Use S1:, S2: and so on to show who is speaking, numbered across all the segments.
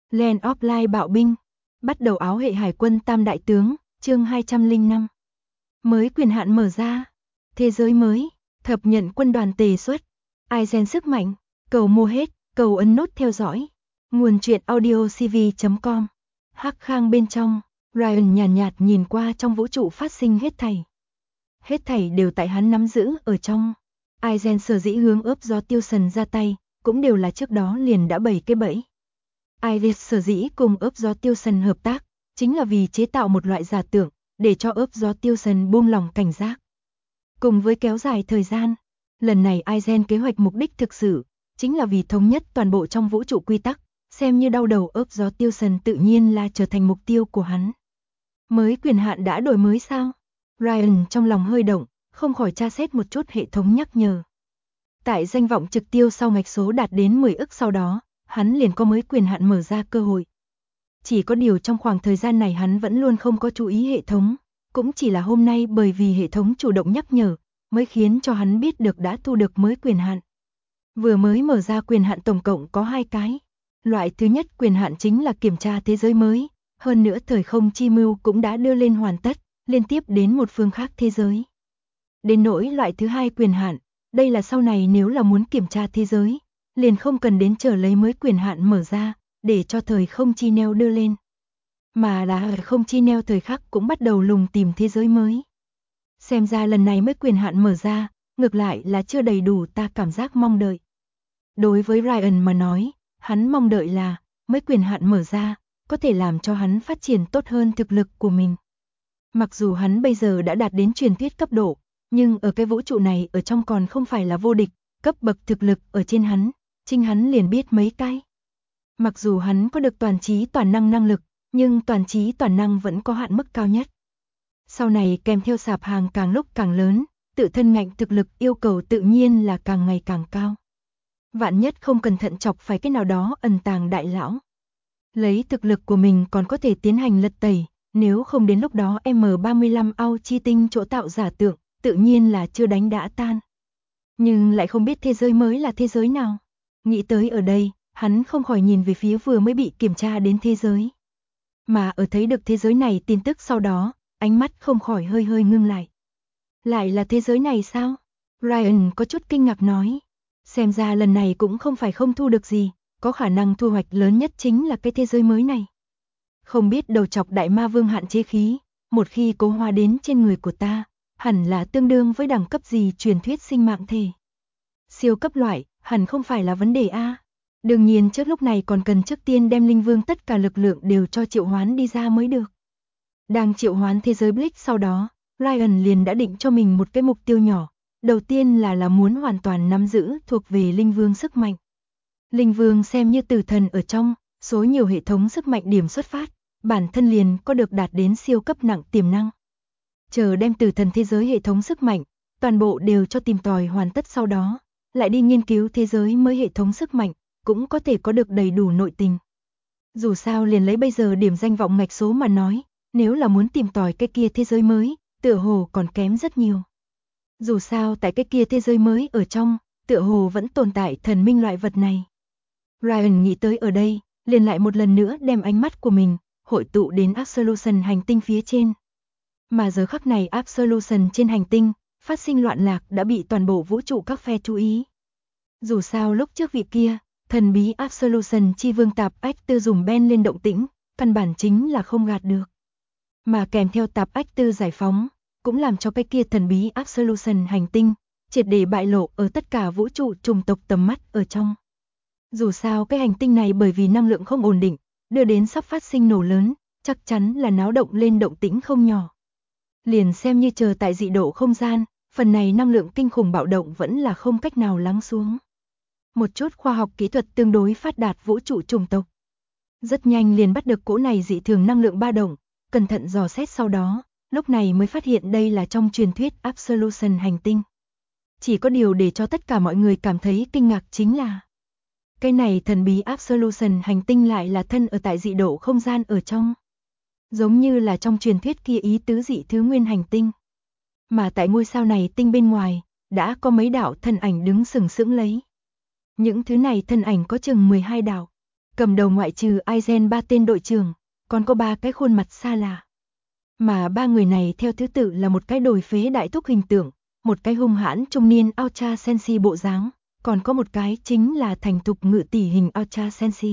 S1: Land of Light bạo binh, bắt đầu áo hệ hải quân tam đại tướng, chương 205. Mới quyền hạn mở ra, thế giới mới, thập nhận quân đoàn tề xuất, Aizen sức mạnh, cầu mua hết, cầu ấn nút theo dõi. Nguồn truyện audio cv.com. Hắc Khang bên trong, Ryan nhàn nhạt nhìn qua trong vũ trụ phát sinh hết thảy. Hết thảy đều tại hắn nắm giữ ở trong. Aizen sở dĩ hướng ướp gió tiêu sần ra tay, cũng đều là trước đó liền đã bày cái bẫy. Iris sở dĩ cùng ướp gió tiêu sần hợp tác, chính là vì chế tạo một loại giả tưởng, để cho ướp gió tiêu sần buông lòng cảnh giác. Cùng với kéo dài thời gian, lần này Aizen kế hoạch mục đích thực sự, chính là vì thống nhất toàn bộ trong vũ trụ quy tắc, xem như đau đầu ướp gió tiêu sần tự nhiên là trở thành mục tiêu của hắn. Mới quyền hạn đã đổi mới sao? Ryan trong lòng hơi động, không khỏi tra xét một chút hệ thống nhắc nhở. Tại danh vọng trực tiêu sau ngạch số đạt đến 10 ức sau đó, hắn liền có mới quyền hạn mở ra cơ hội. Chỉ có điều trong khoảng thời gian này hắn vẫn luôn không có chú ý hệ thống, cũng chỉ là hôm nay bởi vì hệ thống chủ động nhắc nhở, mới khiến cho hắn biết được đã thu được mới quyền hạn. Vừa mới mở ra quyền hạn tổng cộng có 2 cái. Loại thứ nhất quyền hạn chính là kiểm tra thế giới mới, hơn nữa thời không chi mưu cũng đã đưa lên hoàn tất, liên tiếp đến một phương khác thế giới. Đến nỗi loại thứ hai quyền hạn, đây là sau này nếu là muốn kiểm tra thế giới, liền không cần đến chờ lấy mới quyền hạn mở ra, để cho thời không chi neo đưa lên. Mà là không chi neo thời khắc cũng bắt đầu lùng tìm thế giới mới. Xem ra lần này mới quyền hạn mở ra, ngược lại là chưa đầy đủ ta cảm giác mong đợi. Đối với Ryan mà nói, hắn mong đợi là, mới quyền hạn mở ra, có thể làm cho hắn phát triển tốt hơn thực lực của mình. Mặc dù hắn bây giờ đã đạt đến truyền thuyết cấp độ, nhưng ở cái vũ trụ này ở trong còn không phải là vô địch, cấp bậc thực lực ở trên hắn, chính hắn liền biết mấy cái. Mặc dù hắn có được toàn trí toàn năng năng lực, nhưng toàn trí toàn năng vẫn có hạn mức cao nhất. Sau này kèm theo sạp hàng càng lúc càng lớn, tự thân ngạnh thực lực yêu cầu tự nhiên là càng ngày càng cao. Vạn nhất không cẩn thận chọc phải cái nào đó ẩn tàng đại lão. Lấy thực lực của mình còn có thể tiến hành lật tẩy, nếu không đến lúc đó M35 ao chi tinh chỗ tạo giả tượng, tự nhiên là chưa đánh đã tan. Nhưng lại không biết thế giới mới là thế giới nào. Nghĩ tới ở đây, hắn không khỏi nhìn về phía vừa mới bị kiểm tra đến thế giới. Mà ở thấy được thế giới này tin tức sau đó, ánh mắt không khỏi hơi hơi ngưng lại. Lại là thế giới này sao? Ryan có chút kinh ngạc nói. Xem ra lần này cũng không phải không thu được gì, có khả năng thu hoạch lớn nhất chính là cái thế giới mới này. Không biết đầu chọc đại ma vương hạn chế khí, một khi cố hóa đến trên người của ta, hẳn là tương đương với đẳng cấp gì truyền thuyết sinh mạng thể. Siêu cấp loại, hẳn không phải là vấn đề a. Đương nhiên trước lúc này còn cần trước tiên đem linh vương tất cả lực lượng đều cho triệu hoán đi ra mới được. Đang triệu hoán thế giới Blitz sau đó, Ryan liền đã định cho mình một cái mục tiêu nhỏ. Đầu tiên là muốn hoàn toàn nắm giữ thuộc về linh vương sức mạnh. Linh vương xem như tử thần ở trong, số nhiều hệ thống sức mạnh điểm xuất phát, bản thân liền có được đạt đến siêu cấp nặng tiềm năng. Chờ đem tử thần thế giới hệ thống sức mạnh, toàn bộ đều cho tìm tòi hoàn tất sau đó, lại đi nghiên cứu thế giới mới hệ thống sức mạnh, cũng có thể có được đầy đủ nội tình. Dù sao liền lấy bây giờ điểm danh vọng ngạch số mà nói, nếu là muốn tìm tòi cái kia thế giới mới, tựa hồ còn kém rất nhiều. Dù sao tại cái kia thế giới mới ở trong, tựa hồ vẫn tồn tại thần minh loại vật này. Ryan nghĩ tới ở đây, liền lại một lần nữa đem ánh mắt của mình, hội tụ đến Absolution hành tinh phía trên. Mà giờ khắc này Absolution trên hành tinh, phát sinh loạn lạc đã bị toàn bộ vũ trụ các phe chú ý. Dù sao lúc trước vị kia, thần bí Absolution chi vương tạp ách tư dùng Ben lên động tĩnh, căn bản chính là không gạt được. Mà kèm theo tạp ách tư giải phóng, cũng làm cho cái kia thần bí Absolution hành tinh, triệt để bại lộ ở tất cả vũ trụ chủng tộc tầm mắt ở trong. Dù sao cái hành tinh này bởi vì năng lượng không ổn định, đưa đến sắp phát sinh nổ lớn, chắc chắn là náo động lên động tĩnh không nhỏ. Liền xem như chờ tại dị độ không gian, phần này năng lượng kinh khủng bạo động vẫn là không cách nào lắng xuống. Một chút khoa học kỹ thuật tương đối phát đạt vũ trụ chủng tộc. Rất nhanh liền bắt được cỗ này dị thường năng lượng ba động, cẩn thận dò xét sau đó, lúc này mới phát hiện đây là trong truyền thuyết Absolution hành tinh. Chỉ có điều để cho tất cả mọi người cảm thấy kinh ngạc chính là cái này thần bí Absolution hành tinh lại là thân ở tại dị độ không gian ở trong. Giống như là trong truyền thuyết kia ý tứ dị thứ nguyên hành tinh. Mà tại ngôi sao này tinh bên ngoài, đã có mấy đạo thân ảnh đứng sừng sững lấy. Những thứ này thân ảnh có chừng 12 đạo. Cầm đầu ngoại trừ Aizen 3 tên đội trưởng, còn có 3 cái khuôn mặt xa lạ. Mà 3 người này theo thứ tự là một cái đồi phế đại thúc hình tượng, một cái hung hãn trung niên Ultra Senshi bộ dáng, còn có một cái chính là thành thục ngự tỷ hình Ultra Senshi.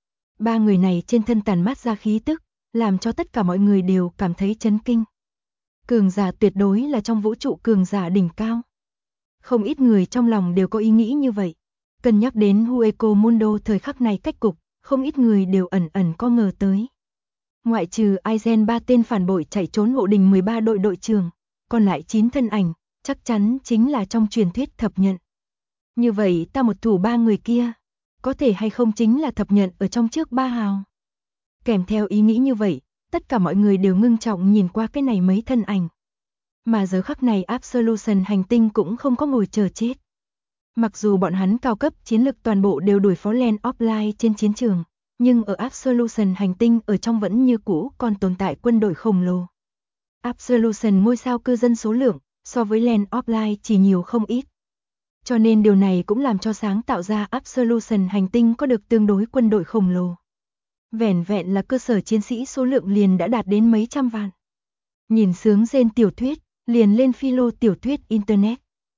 S1: 3 người này trên thân tản mát ra khí tức, làm cho tất cả mọi người đều cảm thấy chấn kinh. Cường giả tuyệt đối là trong vũ trụ cường giả đỉnh cao. Không ít người trong lòng đều có ý nghĩ như vậy. Cân nhắc đến Hueco Mundo thời khắc này cách cục, không ít người đều ẩn ẩn có ngờ tới. Ngoại trừ Aizen 3 tên phản bội chạy trốn hộ đình 13 đội đội trưởng, còn lại 9 thân ảnh, chắc chắn chính là trong truyền thuyết thập nhận. Như vậy ta một thủ 3 người kia, có thể hay không chính là thập nhận ở trong trước 3 hào. Kèm theo ý nghĩ như vậy, tất cả mọi người đều ngưng trọng nhìn qua cái này mấy thân ảnh. Mà giờ khắc này Absolution hành tinh cũng không có ngồi chờ chết. Mặc dù bọn hắn cao cấp chiến lực toàn bộ đều đuổi phó Land Offline trên chiến trường, nhưng ở Absolution hành tinh ở trong vẫn như cũ còn tồn tại quân đội khổng lồ. Absolution ngôi sao cư dân số lượng, so với Land Offline chỉ nhiều không ít. Cho nên điều này cũng làm cho sáng tạo ra Absolution hành tinh có được tương đối quân đội khổng lồ. Vẻn vẹn là cơ sở chiến sĩ số lượng liền đã đạt đến mấy trăm vạn. Nhìn sướng rên tiểu thuyết, liền lên philo tiểu thuyết Internet.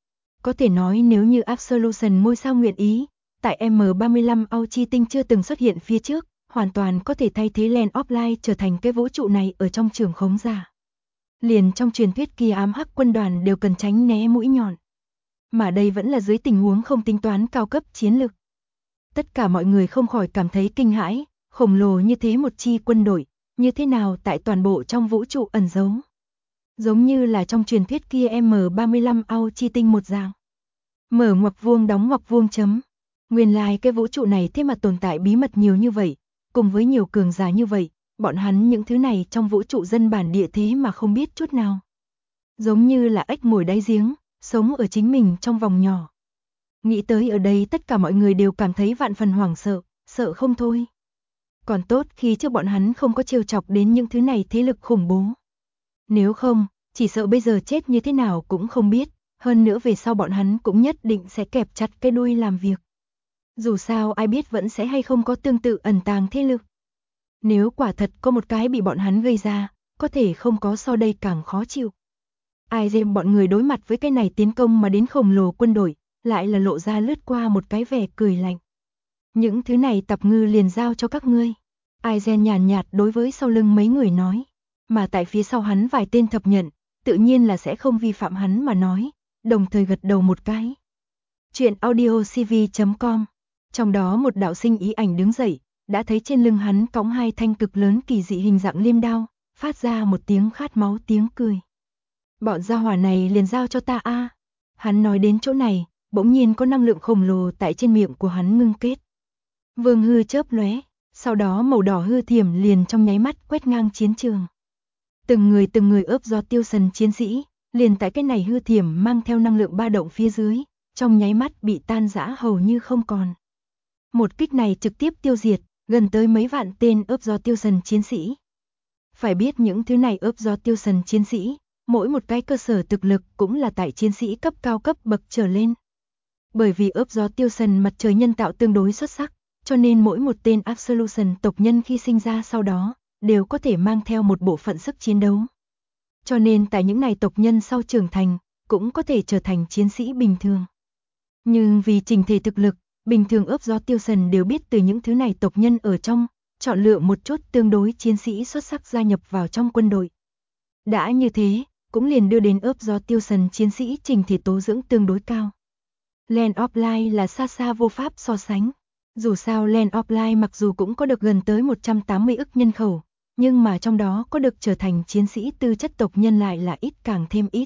S1: Có thể nói nếu như Absolution ngôi sao nguyện ý, tại M35 Auchi tinh chưa từng xuất hiện phía trước, hoàn toàn có thể thay thế Land Offline trở thành cái vũ trụ này ở trong trường khống giả. Liền trong truyền thuyết kia ám hắc quân đoàn đều cần tránh né mũi nhọn. Mà đây vẫn là dưới tình huống không tính toán cao cấp chiến lực. Tất cả mọi người không khỏi cảm thấy kinh hãi, khổng lồ như thế một chi quân đội, như thế nào tại toàn bộ trong vũ trụ ẩn giấu. Giống như là trong truyền thuyết kia M35 Auchi tinh một dạng. Mở ngoặc vuông đóng ngoặc vuông chấm. Nguyên lai cái vũ trụ này thế mà tồn tại bí mật nhiều như vậy, cùng với nhiều cường giả như vậy, bọn hắn những thứ này trong vũ trụ dân bản địa thế mà không biết chút nào. Giống như là ếch ngồi đáy giếng, sống ở chính mình trong vòng nhỏ. Nghĩ tới ở đây tất cả mọi người đều cảm thấy vạn phần hoảng sợ, sợ không thôi. Còn tốt khi trước bọn hắn không có trêu chọc đến những thứ này thế lực khủng bố. Nếu không, chỉ sợ bây giờ chết như thế nào cũng không biết, hơn nữa về sau bọn hắn cũng nhất định sẽ kẹp chặt cái đuôi làm việc. Dù sao ai biết vẫn sẽ hay không có tương tự ẩn tàng thế lực. Nếu quả thật có một cái bị bọn hắn gây ra, có thể không có so đây càng khó chịu. Ai dèm bọn người đối mặt với cái này tiến công mà đến khổng lồ quân đội, lại là lộ ra lướt qua một cái vẻ cười lạnh. Những thứ này tập ngư liền giao cho các ngươi. Aizen nhàn nhạt đối với sau lưng mấy người nói, mà tại phía sau hắn vài tên thập nhận, tự nhiên là sẽ không vi phạm hắn mà nói, đồng thời gật đầu một cái. Chuyện audiocv.com. Trong đó một đạo sinh ý ảnh đứng dậy, đã thấy trên lưng hắn cõng 2 thanh cực lớn kỳ dị hình dạng liêm đao, phát ra một tiếng khát máu tiếng cười. Bọn gia hỏa này liền giao cho ta a. Hắn nói đến chỗ này, bỗng nhiên có năng lượng khổng lồ tại trên miệng của hắn ngưng kết. Vương hư chớp lóe, sau đó màu đỏ hư thiểm liền trong nháy mắt quét ngang chiến trường. Từng người ướp do tiêu sần chiến sĩ, liền tại cái này hư thiểm mang theo năng lượng ba động phía dưới, trong nháy mắt bị tan rã hầu như không còn. Một kích này trực tiếp tiêu diệt, gần tới mấy vạn tên ướp do tiêu sần chiến sĩ. Phải biết những thứ này ướp do tiêu sần chiến sĩ, mỗi một cái cơ sở thực lực cũng là tại chiến sĩ cấp cao cấp bậc trở lên. Bởi vì ướp do tiêu sần mặt trời nhân tạo tương đối xuất sắc, cho nên mỗi một tên Absolution tộc nhân khi sinh ra sau đó, đều có thể mang theo một bộ phận sức chiến đấu. Cho nên tại những này tộc nhân sau trưởng thành, cũng có thể trở thành chiến sĩ bình thường. Nhưng vì trình thể thực lực, bình thường ướp do tiêu sần đều biết từ những thứ này tộc nhân ở trong, chọn lựa một chút tương đối chiến sĩ xuất sắc gia nhập vào trong quân đội. Đã như thế, cũng liền đưa đến ướp do tiêu sần chiến sĩ trình thể tố dưỡng tương đối cao. Land Offline là xa xa vô pháp so sánh. Dù sao Land Offline mặc dù cũng có được gần tới 180 ức nhân khẩu, nhưng mà trong đó có được trở thành chiến sĩ tư chất tộc nhân lại là ít càng thêm ít.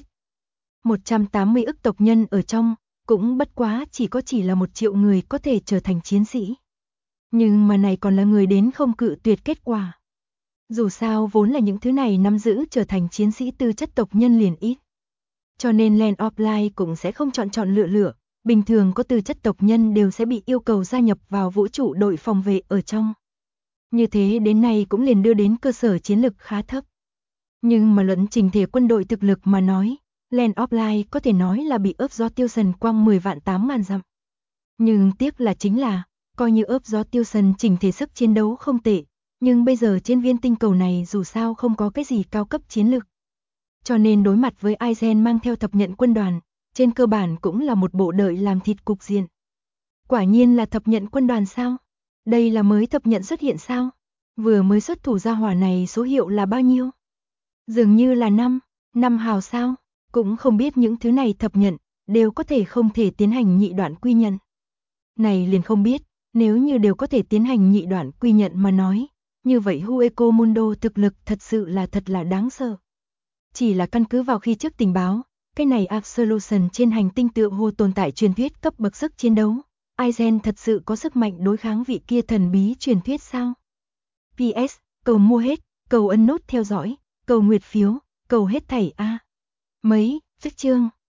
S1: 180 ức tộc nhân ở trong, cũng bất quá chỉ là 1 triệu người có thể trở thành chiến sĩ. Nhưng mà này còn là người đến không cự tuyệt kết quả. Dù sao vốn là những thứ này nắm giữ trở thành chiến sĩ tư chất tộc nhân liền ít. Cho nên Land Offline cũng sẽ không chọn lựa. Bình thường có tư chất tộc nhân đều sẽ bị yêu cầu gia nhập vào vũ trụ đội phòng vệ ở trong. Như thế đến nay cũng liền đưa đến cơ sở chiến lực khá thấp. Nhưng mà luận trình thể quân đội thực lực mà nói, Land Offline có thể nói là bị ướp do tiêu sần quăng 10 vạn 8 ngàn dặm. Nhưng tiếc là chính là, Coi như ớp gió tiêu sần chỉnh thể sức chiến đấu không tệ, nhưng bây giờ trên viên tinh cầu này dù sao không có cái gì cao cấp chiến lược. Cho nên đối mặt với Aizen mang theo thập nhận quân đoàn, trên cơ bản cũng là một bộ đợi làm thịt cục diện. Quả nhiên là thập nhận quân đoàn sao? Đây là mới thập nhận xuất hiện sao? Vừa mới xuất thủ ra hỏa này số hiệu là bao nhiêu? Dường như là 5 hào sao? Cũng không biết những thứ này thập nhận, đều có thể không thể tiến hành nhị đoạn quy nhận. Này liền không biết, nếu như đều có thể tiến hành nhị đoạn quy nhận mà nói, như vậy Hueco Mundo thực lực thật sự là đáng sợ. Chỉ là căn cứ vào khi trước tình báo, cái này Absolution trên hành tinh tựa hồ tồn tại truyền thuyết cấp bậc sức chiến đấu. Aizen thật sự có sức mạnh đối kháng vị kia thần bí truyền thuyết sao? PS, cầu mua hết, cầu ấn nút theo dõi, cầu nguyệt phiếu, cầu hết thảy a. Mấy, viết chương.